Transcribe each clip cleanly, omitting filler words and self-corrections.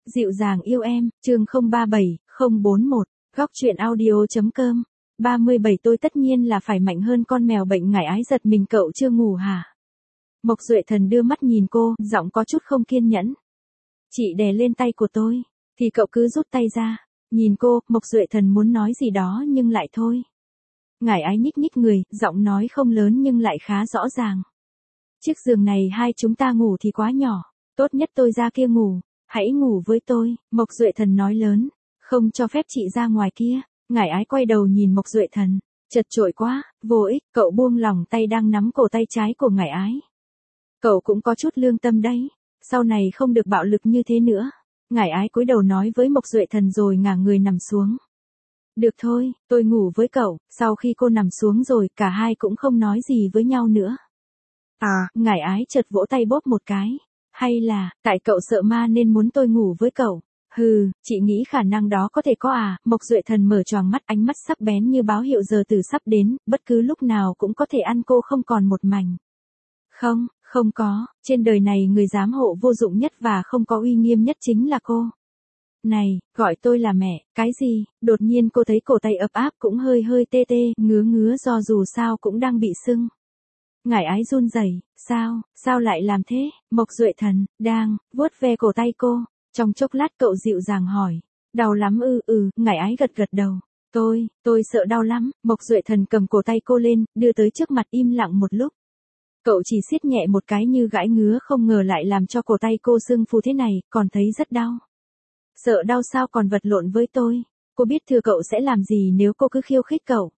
Dịu dàng yêu em, chương 037041, góc truyện audio.com. 37 tôi tất nhiên là phải mạnh hơn con mèo bệnh ngải ái giật mình, cậu chưa ngủ hả? Mộc Duệ Thần đưa mắt nhìn cô, giọng có chút không kiên nhẫn. Chị đè lên tay của tôi, thì cậu cứ rút tay ra. Nhìn cô, Mộc Duệ Thần muốn nói gì đó nhưng lại thôi. Ngải ái nhích nhích người, giọng nói không lớn nhưng lại khá rõ ràng. Chiếc giường này hai chúng ta ngủ thì quá nhỏ, tốt nhất tôi ra kia ngủ, hãy ngủ với tôi, Mộc Duệ Thần nói lớn, không cho phép chị ra ngoài kia. Ngải ái quay đầu nhìn Mộc Duệ Thần, chật chội quá, vô ích, cậu buông lỏng tay đang nắm cổ tay trái của ngải ái. Cậu cũng có chút lương tâm đấy, sau này không được bạo lực như thế nữa. Ngải ái cúi đầu nói với Mộc Duệ Thần rồi ngả người nằm xuống. Được thôi, tôi ngủ với cậu. Sau khi cô nằm xuống rồi, cả hai cũng không nói gì với nhau nữa. Ngải ái chợt vỗ tay bóp một cái. Hay là, tại cậu sợ ma nên muốn tôi ngủ với cậu? Hừ, chị nghĩ khả năng đó có thể có à? Mộc Duệ Thần mở choàng mắt, ánh mắt sắc bén như báo hiệu giờ tử sắp đến, bất cứ lúc nào cũng có thể ăn cô không còn một mảnh. Không có, trên đời này người giám hộ vô dụng nhất và không có uy nghiêm nhất chính là cô. Này, gọi tôi là mẹ, cái gì? Đột nhiên cô thấy cổ tay ấm áp cũng hơi hơi tê tê, ngứa do dù sao cũng đang bị sưng. Ngải ái run rẩy, sao lại làm thế? Mộc Duệ Thần, đang, vuốt ve cổ tay cô. Trong chốc lát cậu dịu dàng hỏi, đau lắm ngải ái gật đầu. Tôi sợ đau lắm. Mộc Duệ Thần cầm cổ tay cô lên, đưa tới trước mặt im lặng một lúc. Cậu chỉ siết nhẹ một cái như gãi ngứa, không ngờ lại làm cho cổ tay cô sưng phù thế này, còn thấy rất đau. Sợ đau sao còn vật lộn với tôi? Cô biết thừa cậu sẽ làm gì nếu cô cứ khiêu khích cậu.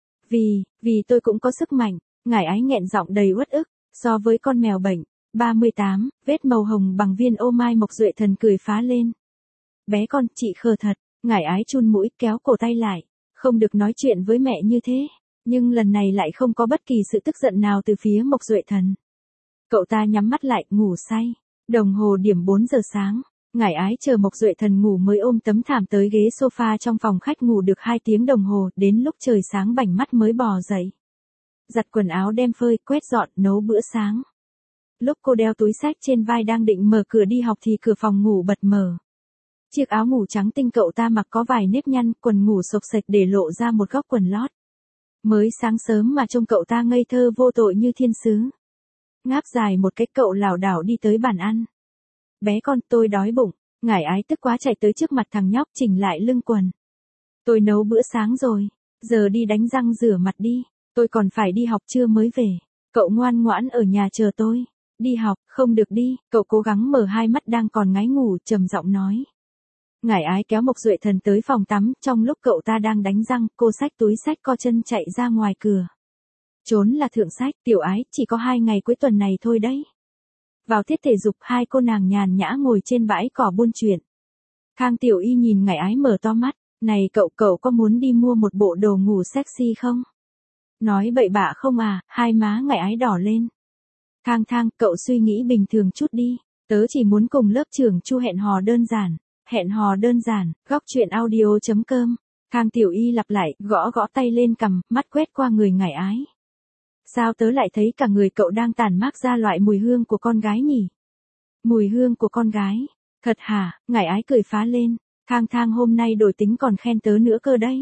Vì tôi cũng có sức mạnh. Ngải ái nghẹn giọng đầy uất ức, so với con mèo bệnh. 38, vết màu hồng bằng viên ô mai. Mộc Duệ Thần cười phá lên. Bé con, chị khờ thật. Ngải ái chun mũi, kéo cổ tay lại. Không được nói chuyện với mẹ như thế. Nhưng lần này lại không có bất kỳ sự tức giận nào từ phía Mộc Duệ Thần. Cậu ta nhắm mắt lại, ngủ say. Đồng hồ điểm 4 giờ sáng. Ngải ái chờ Mộc Duệ Thần ngủ mới ôm tấm thảm tới ghế sofa trong phòng khách ngủ được 2 tiếng đồng hồ, đến lúc trời sáng bảnh mắt mới bò dậy. Giặt quần áo đem phơi, quét dọn, nấu bữa sáng. Lúc cô đeo túi xách trên vai đang định mở cửa đi học thì cửa phòng ngủ bật mở. Chiếc áo ngủ trắng tinh cậu ta mặc có vài nếp nhăn, quần ngủ xộc xệch để lộ ra một góc quần lót. Mới sáng sớm mà trông cậu ta ngây thơ vô tội như thiên sứ. Ngáp dài một cái cậu lảo đảo đi tới bàn ăn. Bé con, tôi đói bụng. Ngải ái tức quá chạy tới trước mặt thằng nhóc chỉnh lại lưng quần. Tôi nấu bữa sáng rồi, giờ đi đánh răng rửa mặt đi, tôi còn phải đi học trưa mới về. Cậu ngoan ngoãn ở nhà chờ tôi. Đi học, không được đi. Cậu cố gắng mở hai mắt đang còn ngáy ngủ, trầm giọng nói. Ngải ái kéo Mộc Duệ Thần tới phòng tắm, trong lúc cậu ta đang đánh răng, cô xách túi xách co chân chạy ra ngoài cửa. Trốn là thượng sách, tiểu ái, chỉ có 2 ngày cuối tuần này thôi đấy. Vào tiết thể dục, hai cô nàng nhàn nhã ngồi trên bãi cỏ buôn chuyện. Khang Tiểu Y nhìn Ngải ái mở to mắt, này cậu có muốn đi mua một bộ đồ ngủ sexy không? Nói bậy bạ không à? Hai má Ngải ái đỏ lên. Thang, cậu suy nghĩ bình thường chút đi, tớ chỉ muốn cùng lớp trưởng Chu hẹn hò đơn giản. Hẹn hò đơn giản, góc truyện audio.com. Khang Tiểu Y lặp lại, gõ tay lên cằm, mắt quét qua người Ngải ái. Sao tớ lại thấy cả người cậu đang tản mát ra loại mùi hương của con gái nhỉ? Mùi hương của con gái? Thật hả? Ngải ái cười phá lên. Thang hôm nay đổi tính còn khen tớ nữa cơ đấy.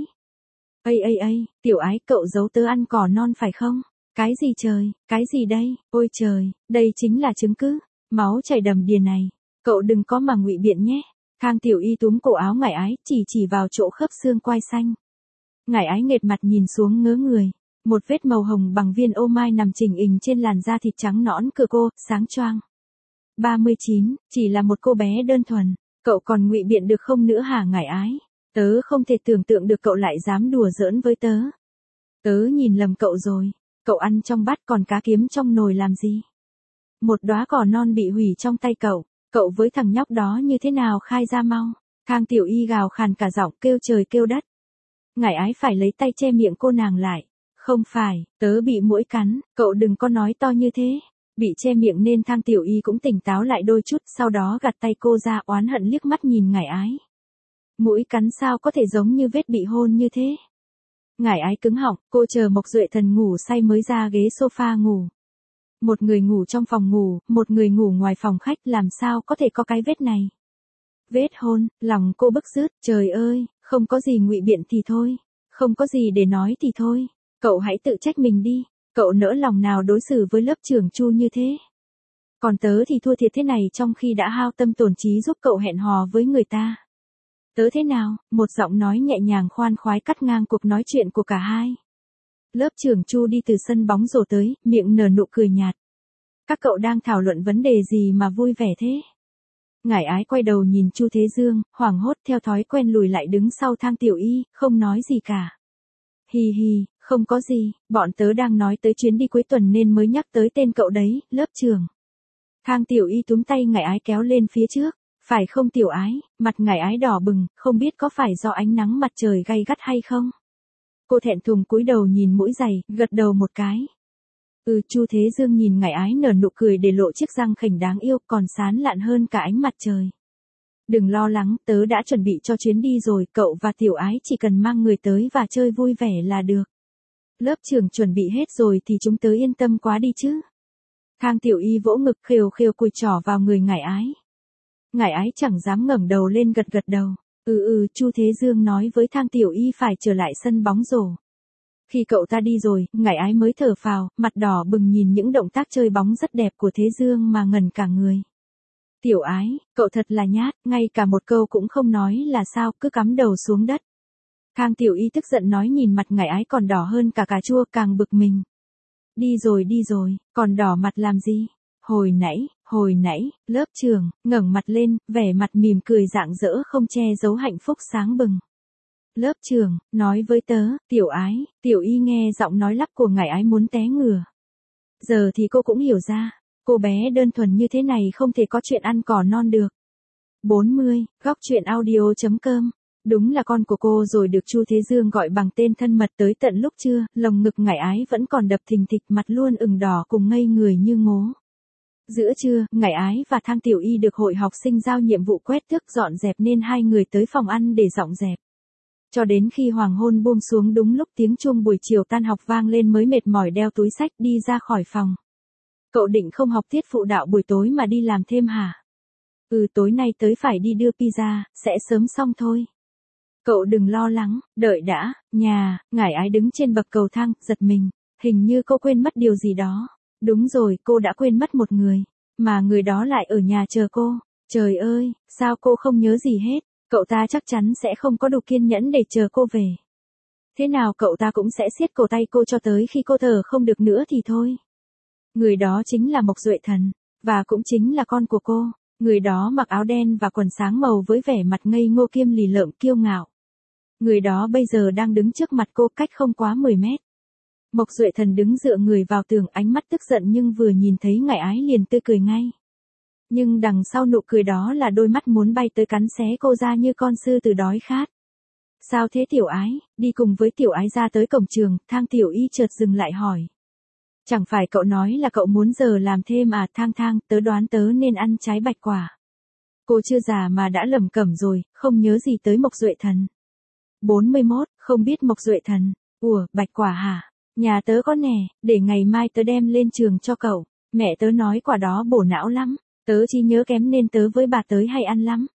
Ây, tiểu ái, cậu giấu tớ ăn cỏ non phải không? Cái gì trời, cái gì đây? Ôi trời, đây chính là chứng cứ. Máu chảy đầm đìa này. Cậu đừng có mà ngụy biện nhé. Khang Tiểu Y túm cổ áo Ngải ái, chỉ vào chỗ khớp xương quai xanh. Ngải ái nghệt mặt nhìn xuống ngớ người. Một vết màu hồng bằng viên ô mai nằm chỉnh hình trên làn da thịt trắng nõn của cô, sáng choang. 39, chỉ là một cô bé đơn thuần. Cậu còn ngụy biện được không nữa hả Ngải ái? Tớ không thể tưởng tượng được cậu lại dám đùa giỡn với tớ. Tớ nhìn lầm cậu rồi. Cậu ăn trong bát còn cá kiếm trong nồi làm gì? Một đóa cỏ non bị hủy trong tay cậu. Cậu với thằng nhóc đó như thế nào khai ra mau. Khang Tiểu Y gào khàn cả giọng, kêu trời kêu đất. Ngải ái phải lấy tay che miệng cô nàng lại. Không phải, tớ bị muỗi cắn, cậu đừng có nói to như thế. Bị che miệng nên Khang Tiểu Y cũng tỉnh táo lại đôi chút, sau đó gạt tay cô ra, oán hận liếc mắt nhìn Ngải ái. Muỗi cắn sao có thể giống như vết bị hôn như thế? Ngải ái cứng họng, cô chờ Mộc Duệ Thần ngủ say mới ra ghế sofa ngủ. Một người ngủ trong phòng ngủ, một người ngủ ngoài phòng khách, làm sao có thể có cái vết này? Vết hôn, lòng cô bức rứt, trời ơi, không có gì ngụy biện thì thôi. Không có gì để nói thì thôi. Cậu hãy tự trách mình đi. Cậu nỡ lòng nào đối xử với lớp trưởng Chu như thế. Còn tớ thì thua thiệt thế này trong khi đã hao tâm tổn trí giúp cậu hẹn hò với người ta. Tớ thế nào? Một giọng nói nhẹ nhàng khoan khoái cắt ngang cuộc nói chuyện của cả hai. Lớp trưởng Chu đi từ sân bóng rổ tới, miệng nở nụ cười nhạt. Các cậu đang thảo luận vấn đề gì mà vui vẻ thế? Ngải ái quay đầu nhìn Chu Thế Dương, hoảng hốt theo thói quen lùi lại đứng sau Thang Tiểu Y, không nói gì cả. Hì hì, không có gì, bọn tớ đang nói tới chuyến đi cuối tuần nên mới nhắc tới tên cậu đấy, lớp trưởng. Thang Tiểu Y túm tay Ngải ái kéo lên phía trước. Phải không Tiểu ái, mặt Ngải ái đỏ bừng, không biết có phải do ánh nắng mặt trời gay gắt hay không? Cô thẹn thùng cúi đầu nhìn mũi giày, gật đầu một cái. Chu Thế Dương nhìn Ngải ái nở nụ cười để lộ chiếc răng khểnh đáng yêu còn sán lạn hơn cả ánh mặt trời. Đừng lo lắng, tớ đã chuẩn bị cho chuyến đi rồi, cậu và Tiểu ái chỉ cần mang người tới và chơi vui vẻ là được. Lớp trưởng chuẩn bị hết rồi thì chúng tớ yên tâm quá đi chứ. Thang Tiểu Y vỗ ngực khều khều cùi trỏ vào người Ngải ái. Ngải ái chẳng dám ngẩng đầu lên gật gật đầu. Chu Thế Dương nói với Thang Tiểu Y phải trở lại sân bóng rổ. Khi cậu ta đi rồi, Ngải ái mới thở phào, mặt đỏ bừng nhìn những động tác chơi bóng rất đẹp của Thế Dương mà ngẩn cả người. Tiểu ái, cậu thật là nhát, ngay cả một câu cũng không nói là sao, cứ cắm đầu xuống đất. Thang Tiểu Y tức giận nói nhìn mặt Ngải ái còn đỏ hơn cả cà chua càng bực mình. Đi rồi, còn đỏ mặt làm gì? Hồi nãy, lớp trưởng, ngẩng mặt lên, vẻ mặt mỉm cười rạng rỡ không che giấu hạnh phúc sáng bừng. Lớp trưởng, nói với tớ, Tiểu ái, Tiểu Y nghe giọng nói lắp của Ngải ái muốn té ngửa. Giờ thì cô cũng hiểu ra, cô bé đơn thuần như thế này không thể có chuyện ăn cỏ non được. 40, góc truyện audio.com. Đúng là con của cô rồi được Chu Thế Dương gọi bằng tên thân mật tới tận lúc trưa, lồng ngực Ngải ái vẫn còn đập thình thịch mặt luôn ửng đỏ cùng ngây người như ngố. Giữa trưa, Ngải ái và Thang Tiểu Y được hội học sinh giao nhiệm vụ quét tước dọn dẹp nên hai người tới phòng ăn để dọn dẹp. Cho đến khi hoàng hôn buông xuống đúng lúc tiếng chuông buổi chiều tan học vang lên mới mệt mỏi đeo túi xách đi ra khỏi phòng. Cậu định không học tiết phụ đạo buổi tối mà đi làm thêm hả? Tối nay tới phải đi đưa pizza, sẽ sớm xong thôi. Cậu đừng lo lắng, đợi đã, Ngải ái đứng trên bậc cầu thang, giật mình, hình như cô quên mất điều gì đó. Đúng rồi, cô đã quên mất một người, mà người đó lại ở nhà chờ cô. Trời ơi, sao cô không nhớ gì hết, cậu ta chắc chắn sẽ không có đủ kiên nhẫn để chờ cô về. Thế nào cậu ta cũng sẽ siết cổ tay cô cho tới khi cô thở không được nữa thì thôi. Người đó chính là Mộc Duệ Thần, và cũng chính là con của cô. Người đó mặc áo đen và quần sáng màu với vẻ mặt ngây ngô kiêm lì lợm kiêu ngạo. Người đó bây giờ đang đứng trước mặt cô cách không quá 10 mét. Mộc Duệ Thần đứng dựa người vào tường, ánh mắt tức giận nhưng vừa nhìn thấy Ngải ái liền tươi cười ngay. Nhưng đằng sau nụ cười đó là đôi mắt muốn bay tới cắn xé cô ra như con sư tử đói khát. Sao thế Tiểu ái? Đi cùng với Tiểu ái ra tới cổng trường, Thang Tiểu Y chợt dừng lại hỏi. Chẳng phải cậu nói là cậu muốn giờ làm thêm à? Thang, tớ đoán tớ nên ăn trái bạch quả. Cô chưa già mà đã lẩm cẩm rồi, không nhớ gì tới Mộc Duệ Thần. 41, không biết Mộc Duệ Thần. Bạch quả hả? Nhà tớ có nè, để ngày mai tớ đem lên trường cho cậu. Mẹ tớ nói quả đó bổ não lắm, tớ chỉ nhớ kém nên tớ với bà tới hay ăn lắm.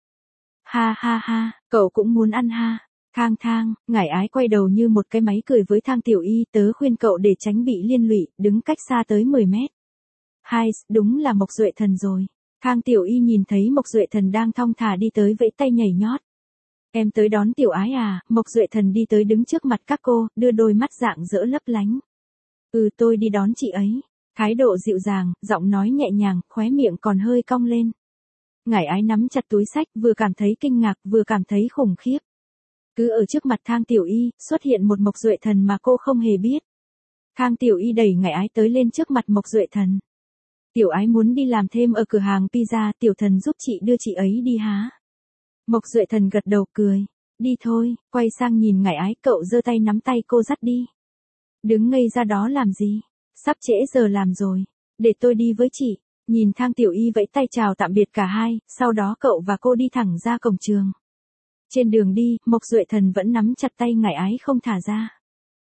Ha, cậu cũng muốn ăn ha. Thang, Ngải ái quay đầu như một cái máy cười với Thang Tiểu Y, tớ khuyên cậu để tránh bị liên lụy, đứng cách xa tới 10 mét. Đúng là Mộc Duệ Thần rồi. Thang Tiểu Y nhìn thấy Mộc Duệ Thần đang thong thả đi tới vẫy tay nhảy nhót. Em tới đón Tiểu ái à? Mộc Duệ Thần đi tới đứng trước mặt các cô, đưa đôi mắt rạng rỡ lấp lánh. Tôi đi đón chị ấy. Thái độ dịu dàng, giọng nói nhẹ nhàng, khóe miệng còn hơi cong lên. Ngải ái nắm chặt túi xách, vừa cảm thấy kinh ngạc, vừa cảm thấy khủng khiếp. Cứ ở trước mặt Thang Tiểu Y, xuất hiện một Mộc Duệ Thần mà cô không hề biết. Thang Tiểu Y đẩy Ngải ái tới lên trước mặt Mộc Duệ Thần. Tiểu ái muốn đi làm thêm ở cửa hàng pizza, Tiểu Thần giúp chị đưa chị ấy đi hả? Mộc Duệ Thần gật đầu cười. Đi thôi, quay sang nhìn Ngải ái, cậu giơ tay nắm tay cô dắt đi. Đứng ngây ra đó làm gì? Sắp trễ giờ làm rồi. Để tôi đi với chị. Nhìn Thang Tiểu Y vẫy tay chào tạm biệt cả hai, sau đó cậu và cô đi thẳng ra cổng trường. Trên đường đi, Mộc Duệ Thần vẫn nắm chặt tay Ngải ái không thả ra.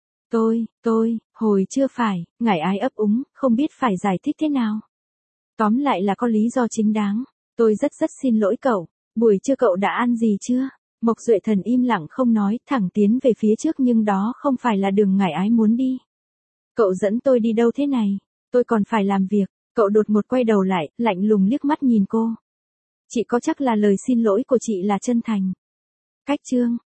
Hồi chưa phải, Ngải ái ấp úng, không biết phải giải thích thế nào. Tóm lại là có lý do chính đáng. Tôi rất xin lỗi cậu. Buổi trưa cậu đã ăn gì chưa? Mộc Duệ Thần im lặng không nói, thẳng tiến về phía trước nhưng đó không phải là đường Ngải Ái muốn đi. Cậu dẫn tôi đi đâu thế này? Tôi còn phải làm việc. Cậu đột ngột quay đầu lại, lạnh lùng liếc mắt nhìn cô. Chị có chắc là lời xin lỗi của chị là chân thành? Cách chương